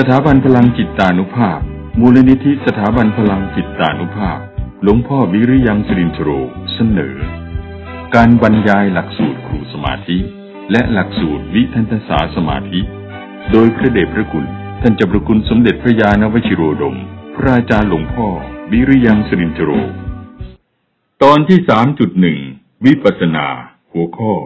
ถาบันพลังจิตานุภาพมูลนิธิสถาบันพลังจิตานุภาพหลวงพ่อวิริยังสิรินทโรเสนอการบรรยายหลักสูตรครูสมาธิและหลักสูตรวิทันตศาสตร์สมาธิโดยพระเดชพระคุณท่านเจ้าพระคุณสมเด็จพระญาณวชิโรดมพระอาจารย์หลวงพ่อวิริยังสิรินทโรตอนที่ 3.1 วิปัสสนาหัวข้อ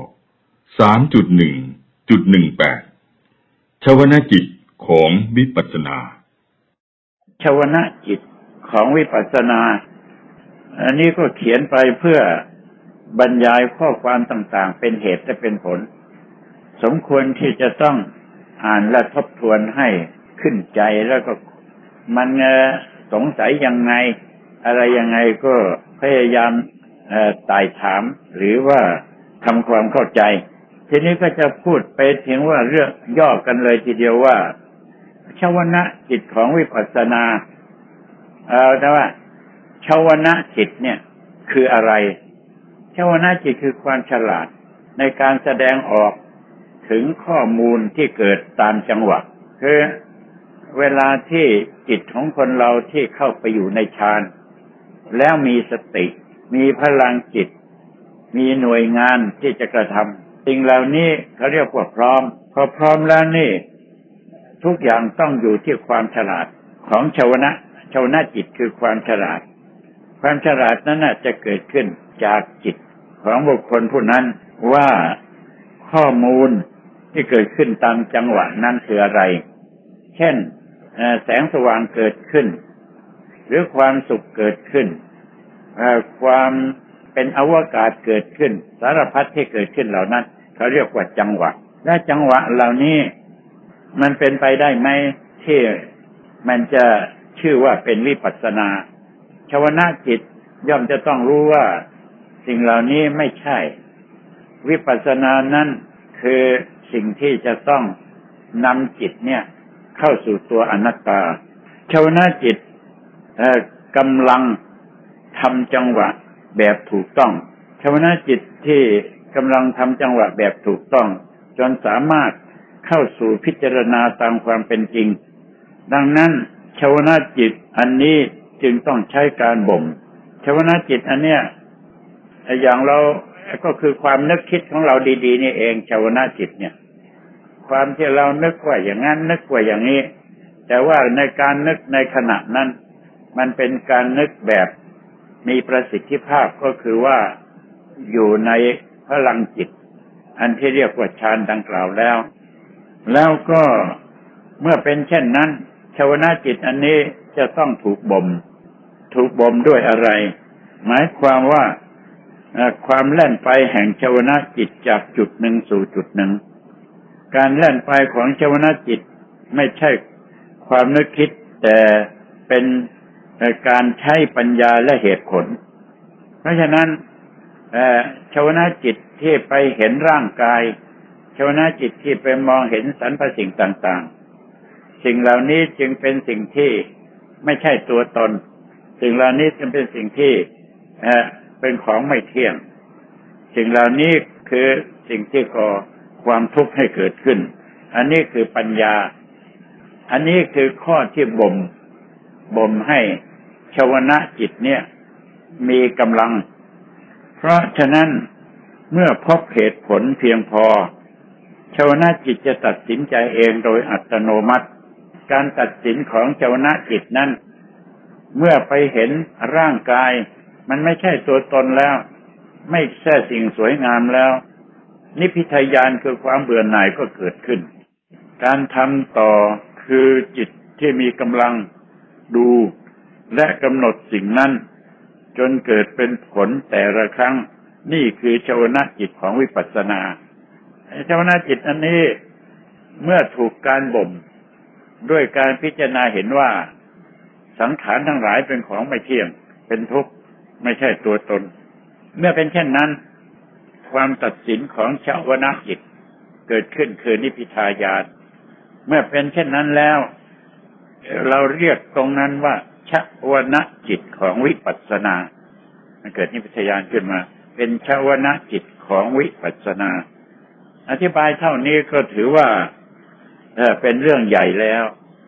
3.1.18 ชวนะจิตของวิปัสสนาชวนะจิตของวิปัสสนาอันนี้ก็เขียนไปเพื่อบรรยายข้อความต่างๆเป็นเหตุและเป็นผลสมควรที่จะต้องอ่านและทบทวนให้ขึ้นใจแล้วก็มันสงสัยยังไงอะไรยังไงก็พยายามไต่ถามหรือว่าทำความเข้าใจทีนี้ก็จะพูดไปถึงว่าเรื่องย่อกันเลยทีเดียวว่าชวนะจิตของวิปัสสนาแต่ว่าชวนะจิตเนี่ยคืออะไรชวนะจิตคือความฉลาดในการแสดงออกถึงข้อมูลที่เกิดตามจังหวะคือเวลาที่จิตของคนเราที่เข้าไปอยู่ในฌานแล้วมีสติมีพลังจิตมีหน่วยงานที่จะกระทำสิ่งเหล่านี้เขาเรียกว่าพร้อมพอพร้อมแล้วนี่ทุกอย่างต้องอยู่ที่ความฉลาดของชวนะจิตคือความฉลาดความฉลาดนั้นจะเกิดขึ้นจากจิตของบุคคลผู้นั้นว่าข้อมูลที่เกิดขึ้นตามจังหวะนั้นคืออะไรเช่นแสงสว่างเกิดขึ้นหรือความสุขเกิดขึ้นความเป็นอวกาศเกิดขึ้นสารพัดที่เกิดขึ้นเหล่านั้นเขาเรียกว่าจังหวะและจังหวะเหล่านี้มันเป็นไปได้ไหมที่มันจะชื่อว่าเป็นวิปัสสนาชวนะจิตย่อมจะต้องรู้ว่าสิ่งเหล่านี้ไม่ใช่วิปัสสนานั้นคือสิ่งที่จะต้องนำจิตเนี่ยเข้าสู่ตัวอนัตตาชวนะจิตกำลังทำจังหวะแบบถูกต้องชวนะจิตที่กำลังทำจังหวะแบบถูกต้องจนสามารถเข้าสู่พิจารณาตามความเป็นจริงดังนั้นชวนะจิตอันนี้จึงต้องใช้การบ่มชวนะจิตอันเนี้ยอย่างเราก็คือความนึกคิดของเราดีๆนี่เองชวนะจิตเนี่ยความที่เรานึกว่าอย่างนั้นนึกว่าอย่างนี้แต่ว่าในการนึกในขณะนั้นมันเป็นการนึกแบบมีประสิทธิภาพก็คือว่าอยู่ในพลังจิตอันที่เรียกว่าฌานดังกล่าวแล้วก็เมื่อเป็นเช่นนั้นชวนะจิตอันนี้จะต้องถูกบ่มด้วยอะไรหมายความว่าความแล่นไปแห่งชวนะจิตจากจุดหนึ่งสู่จุดหนึ่งการแล่นไปของชวนะจิตไม่ใช่ความนึกคิดแต่เป็นการใช้ปัญญาและเหตุผลเพราะฉะนั้นชวนะจิตที่ไปเห็นร่างกายชวนะจิตที่ไปมองเห็นสรรพสิ่งต่างๆสิ่งเหล่านี้จึงเป็นสิ่งที่ไม่ใช่ตัวตนสิ่งเหล่านี้จึงเป็นสิ่งที่เป็นของไม่เที่ยงสิ่งเหล่านี้คือสิ่งที่ก่อความทุกข์ให้เกิดขึ้นอันนี้คือปัญญาอันนี้คือข้อที่บ่มให้ชวนะจิตเนี่ยมีกำลังเพราะฉะนั้นเมื่อพบเหตุผลเพียงพอชวนะจิตจะตัดสินใจเองโดยอัตโนมัติการตัดสินของชวนะจิตนั้นเมื่อไปเห็นร่างกายมันไม่ใช่ตัวตนแล้วไม่ใช่สิ่งสวยงามแล้วนิพพิทายานคือความเบื่อหน่ายก็เกิดขึ้นการทำต่อคือจิตที่มีกำลังดูและกำหนดสิ่งนั้นจนเกิดเป็นผลแต่ละครั้งนี่คือชวนะจิตของวิปัสสนาชวนะจิตอันนี้เมื่อถูกการบ่มด้วยการพิจารณาเห็นว่าสังขารทั้งหลายเป็นของไม่เที่ยงเป็นทุกข์ไม่ใช่ตัวตนเมื่อเป็นเช่นนั้นความตัดสินของชวนะจิตเกิดขึ้นคือนิพพิทายานเมื่อเป็นเช่นนั้นแล้วเราเรียกตรงนั้นว่าชวนะจิตของวิปัสสนามันเกิดนิพพิทายานขึ้นมาเป็นชวนะจิตของวิปัสสนาอธิบายเท่านี้ก็ถือว่าเป็นเรื่องใหญ่แล้ว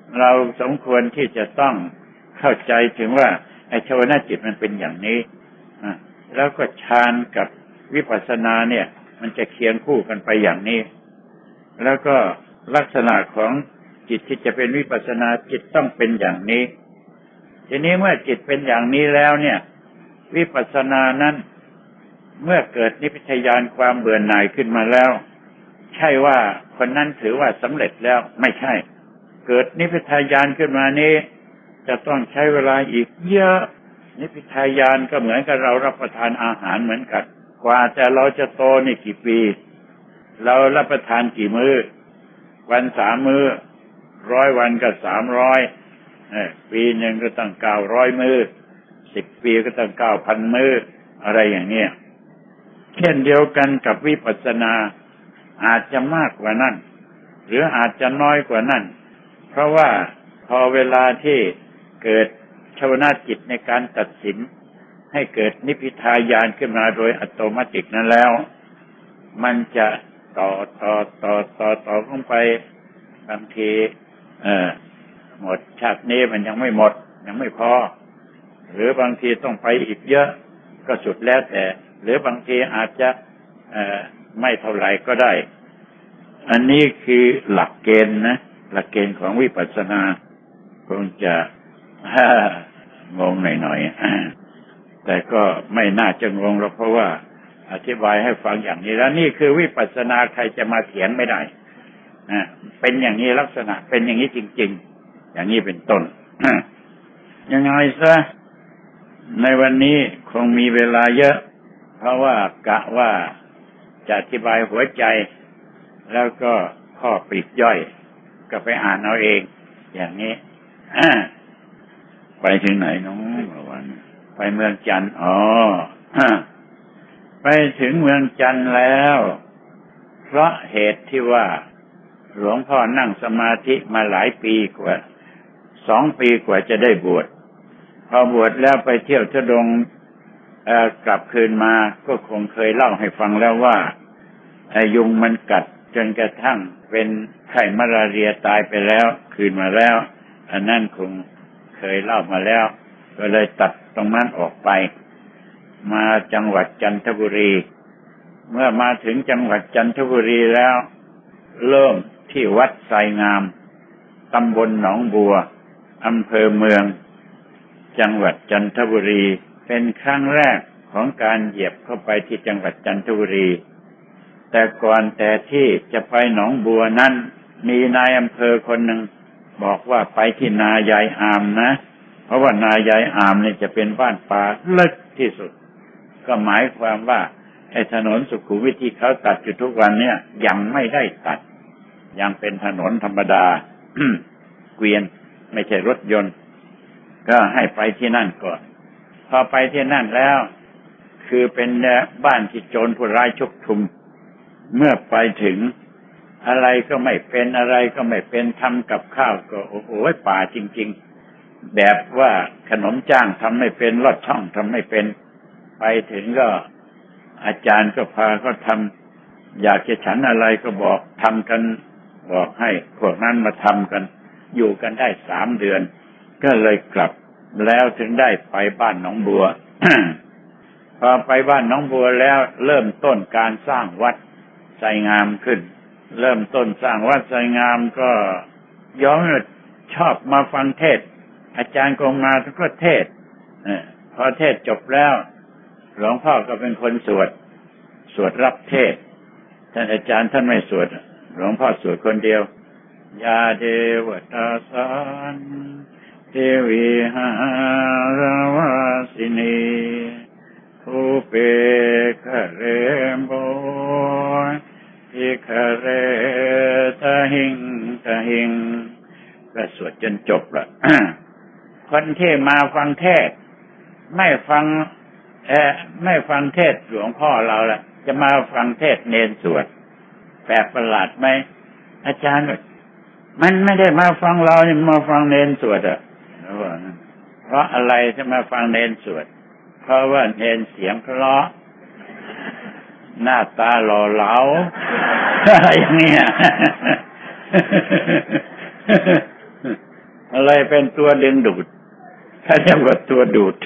เราสมควรที่จะต้องเข้าใจถึงว่าไอ้ชวนาจิตมันเป็นอย่างนี้แล้วก็ฌานกับวิปัสสนาเนี่ยมันจะเคียงคู่กันไปอย่างนี้แล้วก็ลักษณะของจิตที่จะเป็นวิปัสสนาจิตต้องเป็นอย่างนี้ทีนี้เมื่อจิตเป็นอย่างนี้แล้วเนี่ยวิปัสสนานั้นเมื่อเกิดนิพพิทญาณความเบื่อหน่ายขึ้นมาแล้วใช่ว่าคนนั้นถือว่าสำเร็จแล้วไม่ใช่เกิดนิพพิทญาณขึ้นมานี้จะต้องใช้เวลาอีกเยอะนิพพิทญาณก็เหมือนกับเรารับประทานอาหารเหมือนกันกว่าแต่เราจะโตนี่กี่ปีเรารับประทานกี่มื้อวัน3 มื้อ100 วันก็300ปีหนึ่งก็ตั้ง900 มื้อ10 ปีก็ตั้ง 9,000 มื้ออะไรอย่างเนี้ยเช่นเดียวกันกับวิปัสสนาอาจจะมากกว่านั้นหรืออาจจะน้อยกว่านั้นเพราะว่าพอเวลาที่เกิดชวนาจิตในการตัดสินให้เกิดนิพพิทญาณขึ้นมาโดยอัตโนมัตินั้นแล้วมันจะต่อลงไปบางทีหมดชาตินี้มันยังไม่หมดยังไม่พอหรือบางทีต้องไปอีกเยอะก็สุดแล้วแต่หรือบางทีอาจจะไม่เท่าไหร่ก็ได้อันนี้คือหลักเกณฑ์นะหลักเกณฑ์ของวิปัสสนาคงจะงงหน่อยๆแต่ก็ไม่น่าจะงงหรอกเพราะว่าอธิบายให้ฟังอย่างนี้แล้วนี่คือวิปัสสนาใครจะมาเถียงไม่ได้เป็นอย่างนี้ลักษณะเป็นอย่างนี้จริงๆอย่างนี้เป็นต้นยังไงซะในวันนี้คงมีเวลาเยอะเพราะว่ากะว่าจะอธิบายหัวใจแล้วก็ข้อปลีกย่อยก็ไปอ่านเอาเองอย่างนี้ไปถึงไหนน้องวันไปเมืองจันทร์ไปถึงเมืองจันทร์แล้วเพราะเหตุที่ว่าหลวงพ่อนั่งสมาธิมาหลายปีกว่า2 ปีกว่าจะได้บวชพอบวชแล้วไปเที่ยวธุดงค์กลับคืนมาก็คงเคยเล่าให้ฟังแล้วว่ายุงมันกัดจนกระทั่งเป็นไข้มาลาเรียตายไปแล้วคืนมาแล้วอันนั้นคงเคยเล่ามาแล้วก็เลยตัดตรงนั้นออกไปมาจังหวัดจันทบุรีเมื่อมาถึงจังหวัดจันทบุรีแล้วเริ่มที่วัดไสงามตำบลหนองบัวอำเภอเมืองจังหวัดจันทบุรีเป็นครั้งแรกของการเหยียบเข้าไปที่จังหวัดจันทบุรีแต่ก่อนแต่ที่จะไปหนองบัวนั้นมีนายอำเภอคนหนึ่งบอกว่าไปที่นายายอามนะเพราะว่านายายอามนี่จะเป็นบ้านป่าลึกที่สุดก็หมายความว่าไอ้ถนนสุขุมวิทที่เขาตัดอยู่ทุกวันเนี่ยยังไม่ได้ตัดยังเป็นถนนธรรมดา เกวียนไม่ใช่รถยนต์ก็ให้ไปที่นั่นก่อนพอไปที่นั่นแล้วคือเป็นบ้านที่โจรผู้ร้ายชุกชุมเมื่อไปถึงอะไรก็ไม่เป็นอะไรก็ไม่เป็นทำกับข้าวก็โอ้โหป่าจริงๆแบบว่าขนมจ้างทำไม่เป็นลอดช่องทำไม่เป็นไปถึงก็อาจารย์ก็พาเขาทำอยากจะฉันอะไรก็บอกทำกันบอกให้พวกนั้นมาทำกันอยู่กันได้3 เดือนก็เลยกลับแล้วถึงได้ไปบ้านหนองบัว พอไปบ้านหนองบัวแล้วเริ่มต้นการสร้างวัดไสงามขึ้นเริ่มต้นสร้างวัดไสงามก็ย้อนชอบมาฟังเทศอาจารย์ก็มาก็เทศพอเทศจบแล้วหลวงพ่อก็เป็นคนสวดรับเทศท่านอาจารย์ท่านไม่สวดหลวงพ่อสวดคนเดียวยาเดวตาสันเทวีหารวาสินีภูเปกเรมโบทิคเรตหิงก็สวดจนจบละ คนที่มาฟังเทศไม่ฟังเทศหลวงพ่อเราละจะมาฟังเทศเนรสวดแปลกประหลาดไหมอาจารย์มันไม่ได้มาฟังเราเนี่ยมาฟังเนรสวดเพราะอะไรจะมาฟังเนรสวดเพราะว่าเนรเสียงเพราะหน้าตาหล่อเหลาอะไรอย่างเงี้ยอะไรเป็นตัวดึงดูดถ้าเรียกว่าตัวดูด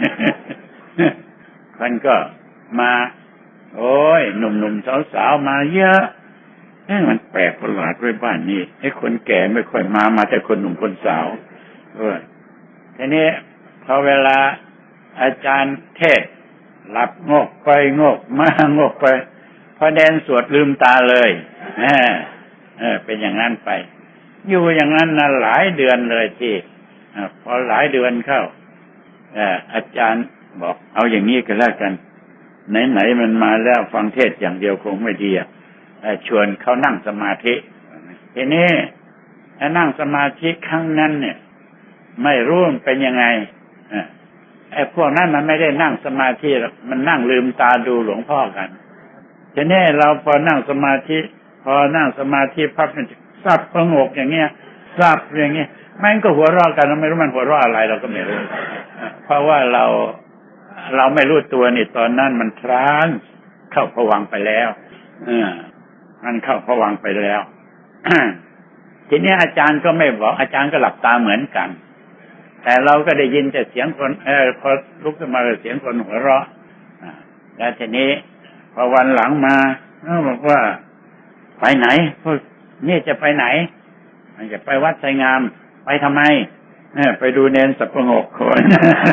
มันก็มาโอ้ยหนุ่มๆสาวๆมาเยอะมันแปลกประหลาดไว้บ้านนี้ไอ้คนแก่ไม่ค่อยมาแต่คนหนุ่มคนสาวทีนี้พอเวลาอาจารย์เทศหลับงกไปงกมางกไปพอแดนสวดลืมตาเลยเป็นอย่างนั้นไปอยู่อย่างนั้นนะหลายเดือนเลยที่พอหลายเดือนเข้าอาจารย์บอกเอาอย่างนี้ก็แล้วกันไหนมันมาแล้วฟังเทศอย่างเดียวคงไม่ดีชวนเขานั่งสมาธิทีนี้นั่งสมาธิครั้งนั้นเนี่ยไม่รู้มันเป็นยังไงไอ้พวกนั้นมันไม่ได้นั่งสมาธิมันนั่งลืมตาดูหลวงพ่อกันทีนี้เราพอนั่งสมาธิพับมันซับประงกอย่างเงี้ยซับอย่างเงี้ยมันก็หัวเราะกันเราไม่รู้มันหัวเราะอะไรเราก็ไม่รู้เพราะว่าเราไม่รู้ตัวนี่ตอนนั้นมันทรานเข้าภวังค์ไปแล้วมันเข้าภวังค์ไปแล้ว ทีนี้อาจารย์ก็ไม่บอกอาจารย์ก็หลับตาเหมือนกันแต่เราก็ได้ยินแต่เสียงคนพอลุกขึ้นมาเสียงคนหัวเราะแล้วทีนี้พอวันหลังมาเขาบอกว่าไปไหนพวกนี่จะไปไหนมันจะไปวัดไสงามไปทำไมไปดูเนนสับประงกคน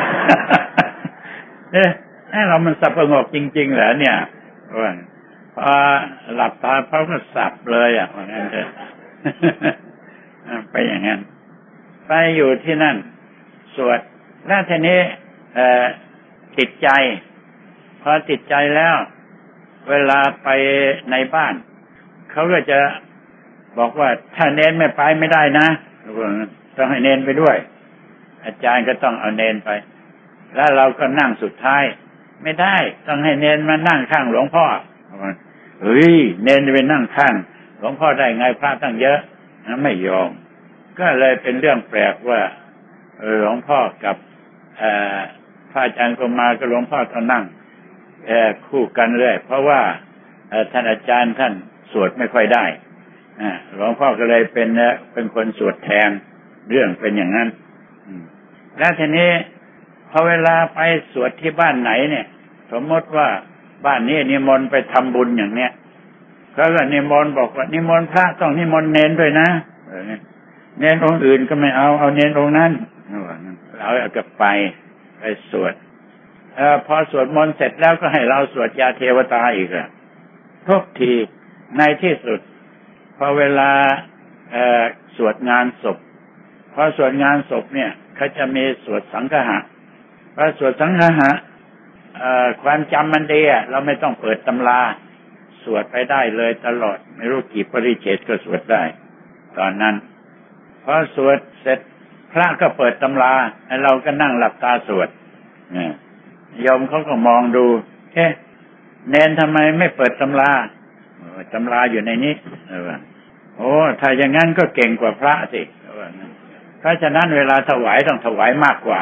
เรามันสับประงกจริงๆเหรอเนี่ยพอหลับตาเขาก็สับเลยว่างั้นเถอะไปอย่างนั้นไปอยู่ที่นั่นสวดแล้วทีนี้ติดใจพอติดใจแล้วเวลาไปในบ้านเขาก็จะบอกว่าถ้าเนนไม่ไปไม่ได้นะต้องให้เนนไปด้วยอาจารย์ก็ต้องเอาเนนไปแล้วเราก็นั่งสุดท้ายไม่ได้ต้องให้เนนมานั่งข้างหลวงพ่อเฮ้ยเนนจะไปนั่งข้างหลวงพ่อได้ไงพระตั้งเยอะไม่ยอมก็เลยเป็นเรื่องแปลกว่าหลวงพ่อกับพระอาจารย์ก็มาก็หลวงพ่อต้องนั่งคู่กันเลยเพราะว่าท่านอาจารย์ท่านสวดไม่ค่อยได้หลวงพ่อก็เลยเป็นคนสวดแทนเรื่องเป็นอย่างนั้นแล้วทีนี้พอเวลาไปสวดที่บ้านไหนเนี่ยสมมติว่าบ้านนี้นิมนต์ไปทำบุญอย่างเนี้ยเขาก็นิมนต์บอกว่านิมนต์พระต้องนิมนต์เนนด้วยนะเนนองค์อื่นก็ไม่เอาเนนองค์นั้นเราเอากลับไปสวดพอสวดมนต์เสร็จแล้วก็ให้เราสวดยาเทวตาอีกทุกทีในที่สุดพอเวลาสวดงานศพพอสวดงานศพเนี่ยเขาจะมีสวดสังฆะพอสวดสังฆะความจำมันดีเราไม่ต้องเปิดตำราสวดไปได้เลยตลอดไม่รู้กี่ปริเฉดก็สวดได้ตอนนั้นพอสวดเสร็จพระก็เปิดตำราเราก็นั่งหลับตาสวดโยมเขาก็มองดูเนนทำไมไม่เปิดตำราตำราอยู่ในนี้โอ้ถ้าอย่างนั้นก็เก่งกว่าพระสิเพราะฉะนั้นเวลาถวายต้องถวายมากกว่า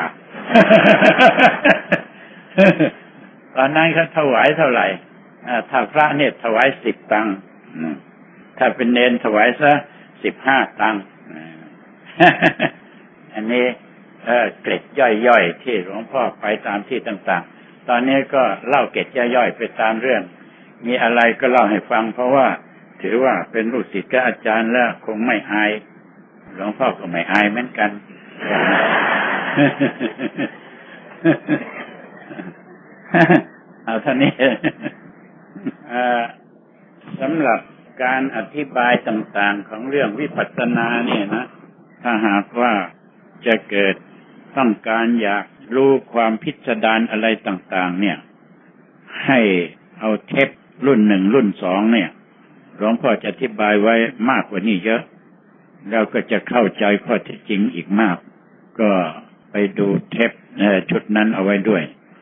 ตอนนั้นเขาถวายเท่าไหร่ถ้าพระเนี่ยถวาย10 ตังค์ถ้าเป็นเนนถวายซะ15 ตังค์อันนี้เกร็ดย่อยๆที่หลวงพ่อไปตามที่ต่างๆตอนนี้ก็เล่าเกร็ดย่อยๆไปตามเรื่องมีอะไรก็เล่าให้ฟังเพราะว่าถือว่าเป็นลูกศิษย์กับอาจารย์แล้วคงไม่อายหลวงพ่อก็ไม่อายเหมือนกันเอาเท่านี้สำหรับการอธิบายต่างๆของเรื่องวิปัสสนาเนี่ยนะถ้าหากว่าจะเกิดต้องการอยากรู้ความพิสดารอะไรต่างๆเนี่ยให้เอาเทปรุ่น 1 รุ่น 2เนี่ยหลวงพ่อจะอธิบายไว้มากกว่านี้เยอะแล้วก็จะเข้าใจข้อเท็จจริงอีกมากก็ไปดูเทปชุดนั้นเอาไว้ด้วย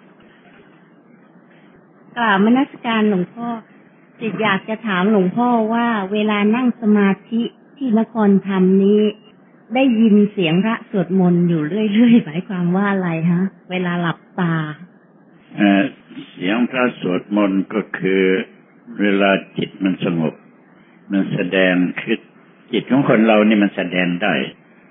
มนมัสการหลวงพ่อจิตอยากจะถามหลวงพ่อว่าเวลานั่งสมาธิที่นครธรรมนี้ได้ยินเสียงพระสวดมนต์อยู่เรื่อยๆหมายความว่าอะไรฮะเวลาหลับตาเสียงพระสวดมนต์ก็คือเวลาจิตมันสงบมันแสดงคือจิตของคนเรานี่มันแสดงได้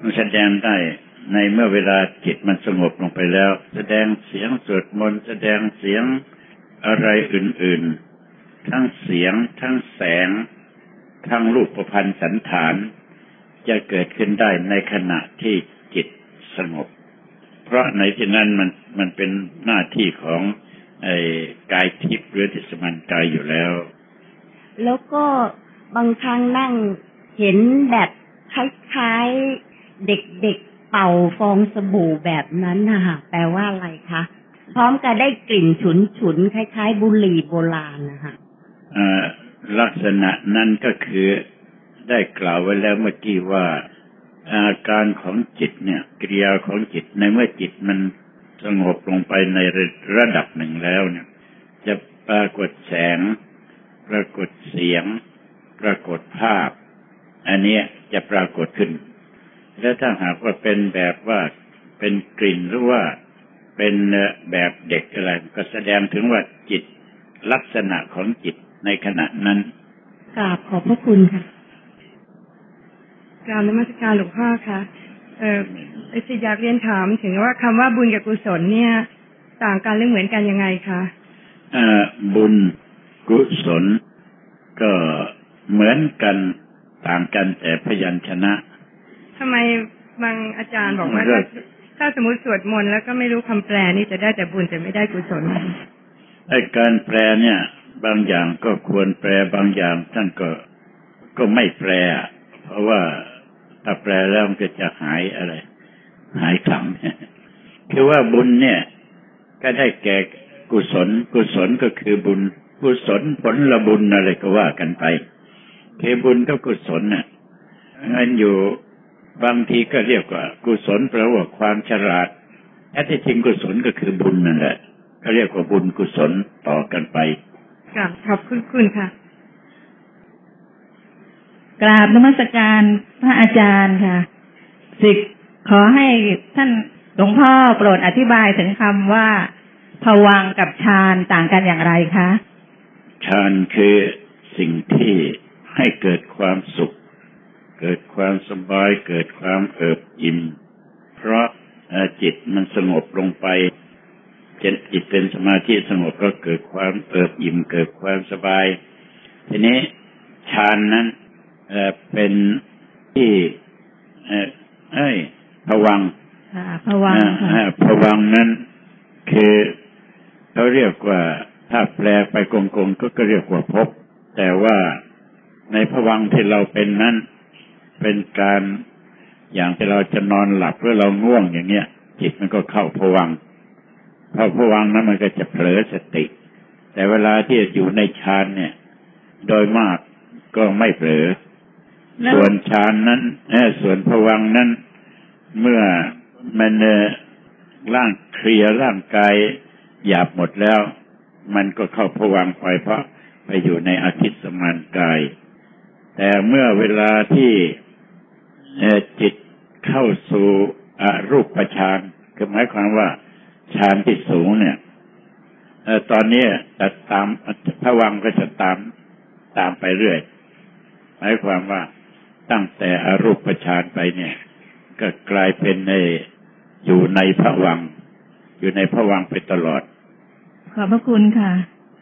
มันแสดงได้ในเมื่อเวลาจิตมันสงบลงไปแล้วแสดงเสียงสวดมนต์แสดงเสียงอะไรอื่นๆทั้งเสียงทั้งแสงทั้งรูปพรรณสันฐานจะเกิดขึ้นได้ในขณะที่จิตสงบเพราะในที่นั้นมันเป็นหน้าที่ของกายทิพย์หรือทิสมันกายอยู่แล้วก็บางครั้งนั่งเห็นแบบคล้ายๆเด็กๆเป่าฟองสบู่แบบนั้นนะคะแปลว่าอะไรคะพร้อมกับได้กลิ่นฉุนๆคล้ายๆบุหรี่โบราณนะคะลักษณะนั้นก็คือได้กล่าวไว้แล้วเมื่อกี้ว่าอาการของจิตเนี่ยกิริยาของจิตในเมื่อจิตมันสงบลงไปในระดับหนึ่งแล้วเนี่ยจะปรากฏแสงปรากฏเสียงปรากฏภาพอันนี้จะปรากฏขึ้นและถ้าหากว่าเป็นแบบว่าเป็นกลิ่นหรือว่าเป็นแบบเด็กอะไรก็แสดงถึงว่าจิตลักษณะของจิตในขณะนั้นกราบขอบพระคุณค่ะกราบนมัสการหลวงพ่อค่ะอยากเรียนถามถึงว่าคำว่าบุญกับกุศลเนี่ยต่างกันหรือเหมือนกันยังไงคะบุญกุศลก็เหมือนกันต่างกันแต่พยัญชนะทำไมบางอาจารย์บอกว่าถ้าสมมติสวดมนต์แล้วก็ไม่รู้คำแปลนี่จะได้แต่บุญแต่ไม่ได้กุศลการแปลเนี่ยบางอย่างก็ควรแปลบางอย่างท่านก็ไม่แปลเพราะว่าถ้าแปลแล้วมันจะหายอะไรหายคำคือว่าบุญเนี่ยก็ได้แก่กุศลก็คือบุญกุศลผลละบุญอะไรก็ว่ากันไปคือบุญกับกุศลน่ะงั้นอยู่บางทีก็เรียกว่ากุศลแปลว่าความฉลาดแท้จริงกุศลก็คือบุญนั่นแหละก็เรียกว่าบุญกุศลต่อกันไปขอบคุณค่ะกราบนมัสการพระอาจารย์ค่ะศิษย์ขอให้ท่านหลวงพ่อโปรดอธิบายถึงคำว่าภวังค์กับฌานต่างกันอย่างไรคะฌานคือสิ่งที่ให้เกิดความสุขเกิดความสบายเกิดความเอิบอิ่มเพราะจิตมันสงบลงไปจิตเป็นสมาธิสงบก็เกิดความเอิบอิ่มเกิดความสบายทีนี้ฌานนั้นเป็นที่ภวังค์ภวังค์ภวังค์นั้นคือเขาเรียกว่าถ้าแปลไปกงๆก็เรียกว่าภพแต่ว่าในภวังค์ที่เราเป็นนั้นเป็นการอย่างที่เราจะนอนหลับหรือเราง่วงอย่างเงี้ยจิตมันก็เข้าภวังค์พอภวังค์นั้นมันก็จะเผลอสติแต่เวลาที่อยู่ในฌานเนี่ยโดยมากก็ไม่เผลอส่วนฌานนั้นส่วนภวังค์นั้นเมื่อมันเคลียร์ร่างกายหยาบหมดแล้วมันก็เข้าภวังค์ไปเพราะไปอยู่ในอทิสมานกายแต่เมื่อเวลาที่จิตเข้าสู่อรูปฌานคือหมายความว่าฌานที่สูงเนี่ยตอนนี้จะตามภวังค์ก็จะตามไปเรื่อยหมายความว่าตั้งแต่อรูปฌานไปเนี่ยก็กลายเป็นอยู่ในภวังค์ไปตลอดขอบพระคุณค่ะ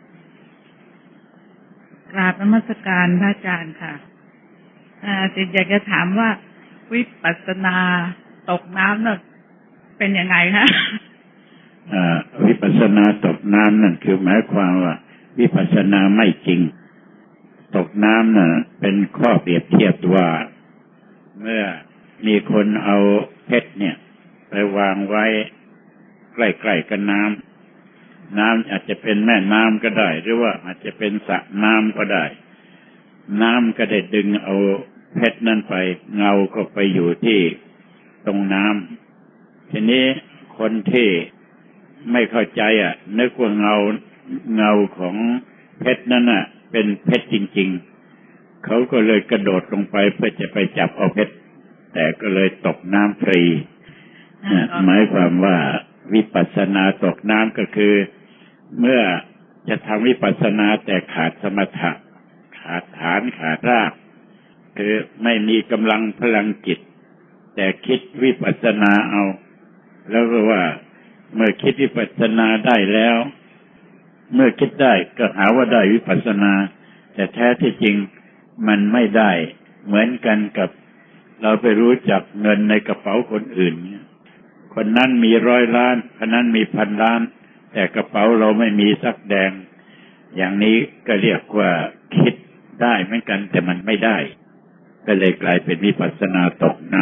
กราบนมัสการพระอาจารย์ค่ะอยากจะถามว่าวิปัสสนาตกน้ำน่ะเป็นยังไงคะวิปัสสนาตกน้ำนั่นคือหมายความว่าวิปัสสนาไม่จริงตกน้ำน่ะเป็นข้อเปรียบเทียบว่าเมื่อมีคนเอาเพชรเนี่ยไปวางไว้ใกล้ๆกับน้ำอาจจะเป็นแม่น้ำก็ได้หรือว่าอาจจะเป็นสระน้ำก็ได้น้ำก็ได้ดึงเอาเพชรนั่นไปเงาก็ไปอยู่ที่ตรงน้ำทีนี้คนที่ไม่เข้าใจนึกว่าเงาของเพชรนั่นเป็นเพชรจริงๆเขาก็เลยกระโดดลงไปเพื่อจะไปจับเอาเพชรแต่ก็เลยตกน้ำฟรีหมายความว่าวิปัสสนาตกน้ำก็คือเมื่อจะทำวิปัสสนาแต่ขาดสมถะขาดฐานขาดรากคือไม่มีกำลังพลังจิตแต่คิดวิปัสสนาเอาแล้วก็ว่าเมื่อคิดวิปัสสนาได้แล้วเมื่อคิดได้ก็หาว่าได้วิปัสสนาแต่แท้ที่จริงมันไม่ได้เหมือนกันกับเราไปรู้จักเงินในกระเป๋าคนอื่นคนนั้นมี100 ล้านคนนั้นมี1,000 ล้านแต่กระเป๋าเราไม่มีสักแดงอย่างนี้ก็เรียกว่าคิดได้เหมือนกันแต่มันไม่ได้ก็เลยกลายเป็นวิปัสสนาตกน้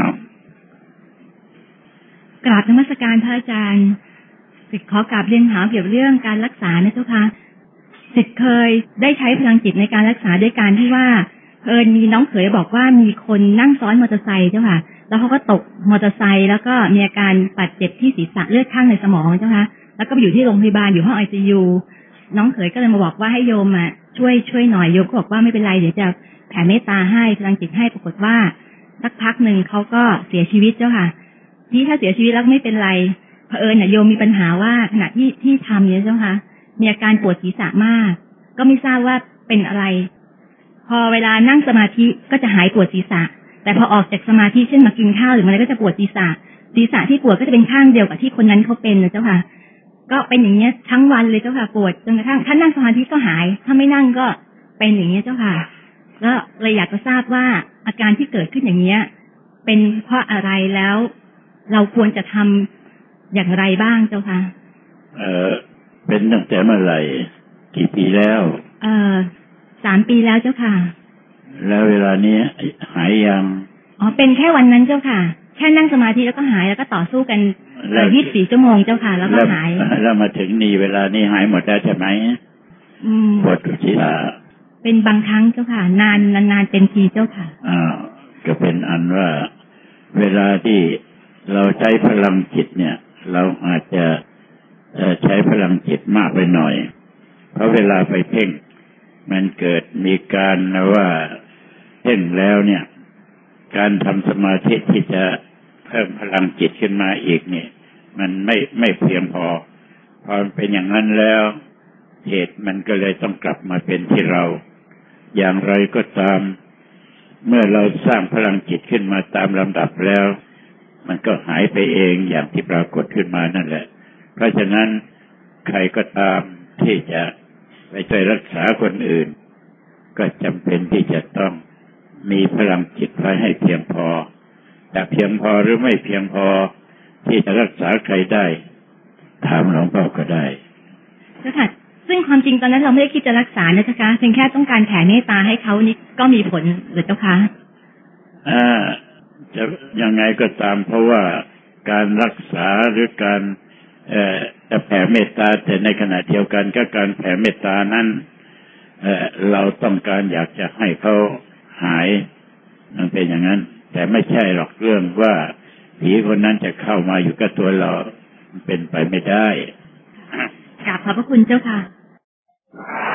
ำกราบนมัสการพระอาจารย์ศิษย์ขอกราบเรียนถามเกี่ยวกับเรื่องการรักษานะเจ้าค่ะศิษย์เคยได้ใช้พลังจิตในการรักษาด้วยการที่ว่ามีน้องเขยบอกว่ามีคนนั่งซ้อนมอเตอร์ไซค์เจ้าค่ะแล้วเขาก็ตกมอเตอร์ไซค์แล้วก็มีอาการบาดเจ็บที่ศีรษะเลือดข้างในสมองเจ้าค่ะแล้วก็ไปอยู่ที่โรงพยาบาลอยู่ห้อง ICU น้องเขยก็เลยมาบอกว่าให้โยมช่วยหน่อยโยมก็บอกว่าไม่เป็นไรเดี๋ยวจะแผ่เมตตาให้พลังจิตให้ปรากฏว่าสักพักหนึ่งเขาก็เสียชีวิตเจ้าค่ะที่ถ้าเสียชีวิตแล้วไม่เป็นไรเผอิญโยมมีปัญหาว่าขณะที่ทำเนี่ยเจ้าค่ะมีอาการปวดศีรษะมากก็ไม่ทราบว่าเป็นอะไรพอเวลานั่งสมาธิก็จะหายปวดศีรษะแต่พอออกจากสมาธิเช่นมากินข้าวหรืออะไรก็จะปวดศีรษะที่ปวดก็จะเป็นข้างเดียวกับที่คนนั้นเขาเป็นนะเจ้าค่ะก็เป็นอย่างนี้ทั้งวันเลยเจ้าค่ะปวดจนกระทั่งถ้านั่งสมาธิก็หายถ้าไม่นั่งก็เป็นอย่างนี้เจ้าค่ะแล้วเลยอยากจะทราบว่าอาการที่เกิดขึ้นอย่างนี้เป็นเพราะอะไรแล้วเราควรจะทำอย่างไรบ้างเจ้าค่ะเป็นตั้งแต่เมื่อไหร่กี่ปีแล้ว 3 ปีแล้วเจ้าค่ะแล้วเวลานี้หายยังเป็นแค่วันนั้นเจ้าค่ะแค่นั่งสมาธิแล้วก็หายแล้วก็ต่อสู้กัน24 ชั่วโมงเจ้าค่ะแล้วก็หายแล้วมาถึงนี่เวลานี้หายหมดแล้วใช่ไหมปวดศีรษะเป็นบางครั้งเจ้าค่ะนานเป็นทีเจ้าค่ะก็เป็นอันว่าเวลาที่เราใช้พลังจิตเนี่ยเราอาจจะใช้พลังจิตมากไปหน่อยเพราะเวลาไปเพ่งมันเกิดมีการว่าเพ่งแล้วเนี่ยการทำสมาธิที่จะเพิ่มพลังจิตขึ้นมาอีกเนี่ยมันไม่เพียงพอเป็นอย่างนั้นแล้วเหตุมันก็เลยต้องกลับมาเป็นที่เราอย่างไรก็ตามเมื่อเราสร้างพลังจิตขึ้นมาตามลำดับแล้วมันก็หายไปเองอย่างที่ปรากฏขึ้นมานั่นแหละเพราะฉะนั้นใครก็ตามที่จะไปช่วยรักษาคนอื่นก็จำเป็นที่จะต้องมีพลังจิตไว้ให้เพียงพอแต่เพียงพอหรือไม่เพียงพอที่จะรักษาใครได้ถามหลวงพ่อก็ได้เจ้าค่ะซึ่งความจริงตอนนั้นเราไม่ได้คิดจะรักษานะเจ้าค่ะเพียงแค่ต้องการแผ่เมตตาให้เขานี่ก็มีผลหรือเจ้าค่ะจะยังไงก็ตามเพราะว่าการรักษาหรือการจะแผ่เมตตาแต่ในขณะเดียวกันก็การแผ่เมตตานั้นเราต้องการอยากจะให้เขาหายมันเป็นอย่างนั้นแต่ไม่ใช่หรอกเรื่องว่าผีคนนั้นจะเข้ามาอยู่กับตัวเราเป็นไปไม่ได้กราบขอบพระคุณเจ้าค่ะ